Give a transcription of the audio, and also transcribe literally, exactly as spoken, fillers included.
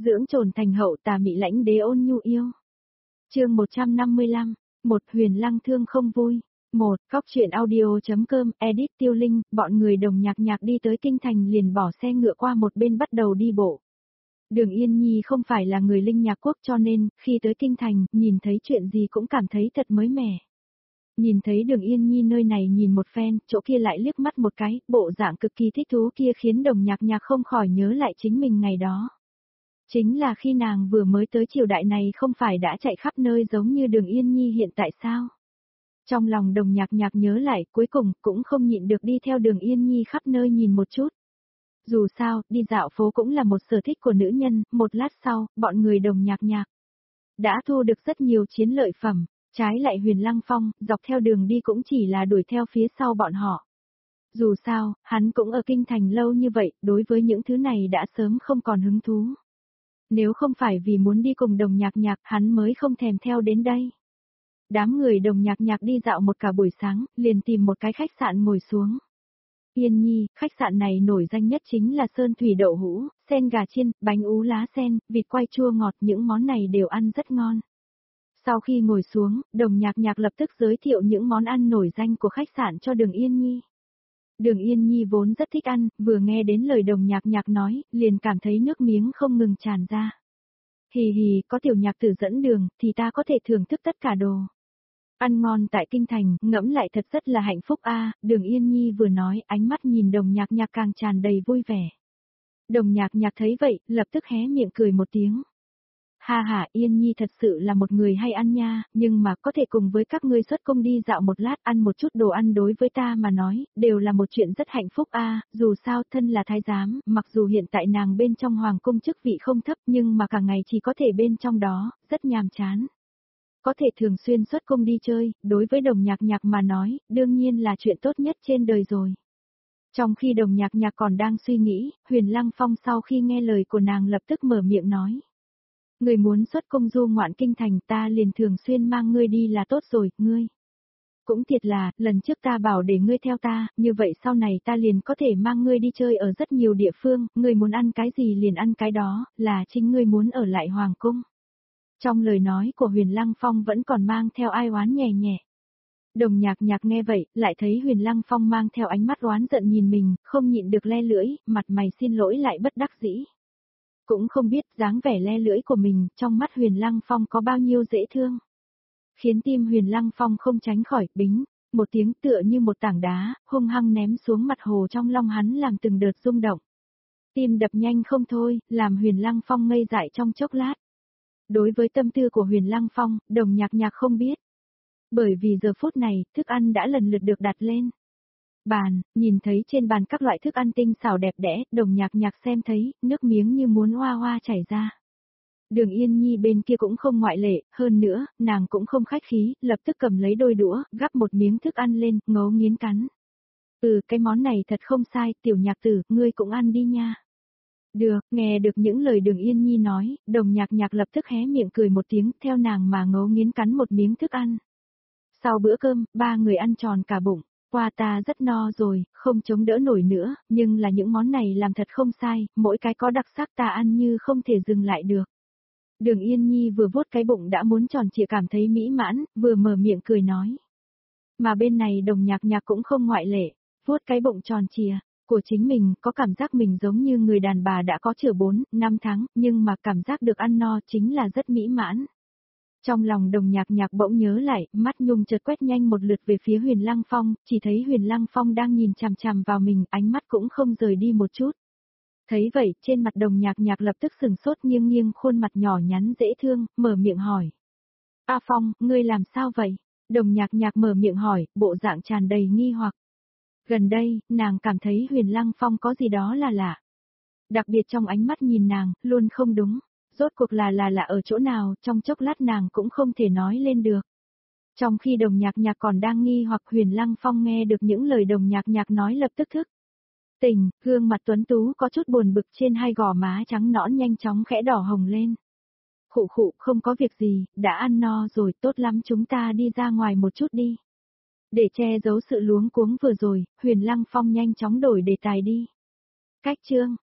dưỡng trồn thành hậu tà mị lãnh đế ôn nhu yêu. Chương một trăm năm mươi lăm, một Huyền Lăng thương không vui. một Cóc truyện audio.com, edit Tiêu Linh, bọn người Đồng Nhạc Nhạc đi tới kinh thành liền bỏ xe ngựa qua một bên bắt đầu đi bộ. Đường Yên Nhi không phải là người Linh Nhạc quốc cho nên, khi tới kinh thành, nhìn thấy chuyện gì cũng cảm thấy thật mới mẻ. Nhìn thấy Đường Yên Nhi nơi này nhìn một phen, chỗ kia lại liếc mắt một cái, bộ dạng cực kỳ thích thú kia khiến Đồng Nhạc Nhạc không khỏi nhớ lại chính mình ngày đó. Chính là khi nàng vừa mới tới triều đại này không phải đã chạy khắp nơi giống như Đường Yên Nhi hiện tại sao? Trong lòng Đồng Nhạc Nhạc nhớ lại, cuối cùng cũng không nhịn được đi theo Đường Yên Nhi khắp nơi nhìn một chút. Dù sao, đi dạo phố cũng là một sở thích của nữ nhân, một lát sau, bọn người Đồng Nhạc Nhạc đã thu được rất nhiều chiến lợi phẩm, trái lại Huyền Lăng Phong, dọc theo đường đi cũng chỉ là đuổi theo phía sau bọn họ. Dù sao, hắn cũng ở kinh thành lâu như vậy, đối với những thứ này đã sớm không còn hứng thú. Nếu không phải vì muốn đi cùng Đồng Nhạc Nhạc, hắn mới không thèm theo đến đây. Đám người Đồng Nhạc Nhạc đi dạo một cả buổi sáng, liền tìm một cái khách sạn ngồi xuống. Yên Nhi, khách sạn này nổi danh nhất chính là sơn thủy đậu hũ, sen gà chiên, bánh ú lá sen, vịt quay chua ngọt, những món này đều ăn rất ngon. Sau khi ngồi xuống, Đồng Nhạc Nhạc lập tức giới thiệu những món ăn nổi danh của khách sạn cho Đường Yên Nhi. Đường Yên Nhi vốn rất thích ăn, vừa nghe đến lời Đồng Nhạc Nhạc nói, liền cảm thấy nước miếng không ngừng tràn ra. Hì hì, có tiểu nhạc tử dẫn đường, thì ta có thể thưởng thức tất cả đồ. Ăn ngon tại kinh thành, ngẫm lại thật rất là hạnh phúc a. Đường Yên Nhi vừa nói, ánh mắt nhìn Đồng Nhạc Nhạc càng tràn đầy vui vẻ. Đồng Nhạc Nhạc thấy vậy, lập tức hé miệng cười một tiếng. Ha ha, Yên Nhi thật sự là một người hay ăn nha, nhưng mà có thể cùng với các ngươi xuất cung đi dạo một lát ăn một chút đồ ăn đối với ta mà nói, đều là một chuyện rất hạnh phúc a. Dù sao thân là thái giám, mặc dù hiện tại nàng bên trong hoàng cung chức vị không thấp nhưng mà cả ngày chỉ có thể bên trong đó, rất nhàm chán. Có thể thường xuyên xuất cung đi chơi, đối với Đồng Nhạc Nhạc mà nói, đương nhiên là chuyện tốt nhất trên đời rồi. Trong khi Đồng Nhạc Nhạc còn đang suy nghĩ, Huyền Lăng Phong sau khi nghe lời của nàng lập tức mở miệng nói. Người muốn xuất cung du ngoạn kinh thành ta liền thường xuyên mang ngươi đi là tốt rồi, ngươi. Cũng thiệt là, lần trước ta bảo để ngươi theo ta, như vậy sau này ta liền có thể mang ngươi đi chơi ở rất nhiều địa phương, ngươi muốn ăn cái gì liền ăn cái đó, là chính ngươi muốn ở lại hoàng cung. Trong lời nói của Huyền Lăng Phong vẫn còn mang theo ai oán nhẹ nhẹ. Đồng Nhạc Nhạc nghe vậy, lại thấy Huyền Lăng Phong mang theo ánh mắt oán giận nhìn mình, không nhịn được le lưỡi, mặt mày xin lỗi lại bất đắc dĩ. Cũng không biết dáng vẻ le lưỡi của mình, trong mắt Huyền Lăng Phong có bao nhiêu dễ thương. Khiến tim Huyền Lăng Phong không tránh khỏi, bính, một tiếng tựa như một tảng đá, hung hăng ném xuống mặt hồ trong lòng hắn làm từng đợt rung động. Tim đập nhanh không thôi, làm Huyền Lăng Phong ngây dại trong chốc lát. Đối với tâm tư của Huyền Lăng Phong, Đồng Nhạc Nhạc không biết. Bởi vì giờ phút này, thức ăn đã lần lượt được đặt lên bàn, nhìn thấy trên bàn các loại thức ăn tinh xảo đẹp đẽ, Đồng Nhạc Nhạc xem thấy, nước miếng như muốn hoa hoa chảy ra. Đường Yên Nhi bên kia cũng không ngoại lệ, hơn nữa, nàng cũng không khách khí, lập tức cầm lấy đôi đũa, gắp một miếng thức ăn lên, ngấu nghiến cắn. Ừ, cái món này thật không sai, tiểu nhạc tử, ngươi cũng ăn đi nha. Được, nghe được những lời Đường Yên Nhi nói, Đồng Nhạc Nhạc lập tức hé miệng cười một tiếng, theo nàng mà ngấu nghiến cắn một miếng thức ăn. Sau bữa cơm, ba người ăn tròn cả bụng. Qua ta rất no rồi, không chống đỡ nổi nữa, nhưng là những món này làm thật không sai, mỗi cái có đặc sắc ta ăn như không thể dừng lại được. Đường Yên Nhi vừa vuốt cái bụng đã muốn tròn trịa cảm thấy mỹ mãn, vừa mở miệng cười nói. Mà bên này Đồng Nhạc Nhạc cũng không ngoại lệ, vuốt cái bụng tròn trịa của chính mình, có cảm giác mình giống như người đàn bà đã có chữa bốn, năm tháng, nhưng mà cảm giác được ăn no chính là rất mỹ mãn. Trong lòng Đồng Nhạc Nhạc bỗng nhớ lại, mắt nhung chợt quét nhanh một lượt về phía Huyền Lăng Phong, chỉ thấy Huyền Lăng Phong đang nhìn chằm chằm vào mình, ánh mắt cũng không rời đi một chút. Thấy vậy, trên mặt Đồng Nhạc Nhạc lập tức sừng sốt nghiêng nghiêng khuôn mặt nhỏ nhắn dễ thương, mở miệng hỏi. A Phong, ngươi làm sao vậy? Đồng Nhạc Nhạc mở miệng hỏi, bộ dạng tràn đầy nghi hoặc. Gần đây, nàng cảm thấy Huyền Lăng Phong có gì đó là lạ. Đặc biệt trong ánh mắt nhìn nàng, luôn không đúng. Rốt cuộc là là lạ ở chỗ nào, trong chốc lát nàng cũng không thể nói lên được. Trong khi Đồng Nhạc Nhạc còn đang nghi hoặc Huyền Lăng Phong nghe được những lời Đồng Nhạc Nhạc nói lập tức thức. Tỉnh, gương mặt tuấn tú có chút buồn bực trên hai gò má trắng nõn nhanh chóng khẽ đỏ hồng lên. Khụ khụ, không có việc gì, đã ăn no rồi, tốt lắm chúng ta đi ra ngoài một chút đi. Để che giấu sự luống cuống vừa rồi, Huyền Lăng Phong nhanh chóng đổi đề tài đi. Cách chương,